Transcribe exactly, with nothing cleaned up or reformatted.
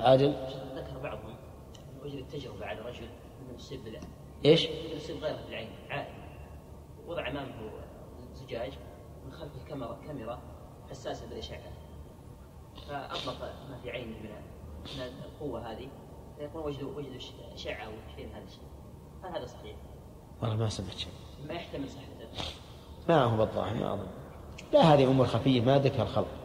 عادل ذكر بعضهم وجد التجربة على رجل من يصيب بالعين. إيش؟ يصيب غيره بالعين عائل، وضع أمامه زجاج من خلفه كاميرا كاميرا حساسة بالإشعاع، فأطلق ما في عينه من القوة هذه، فيكون وجدوا وجدوا أشعة وتحليل هذا الشيء. هل هذا صحيح؟ والله ما سمعت شيء. ما يحتمل صحته. ما هو بالظاهر ما أظن. لا، هذه أمور خفية ما ذكر الخلق.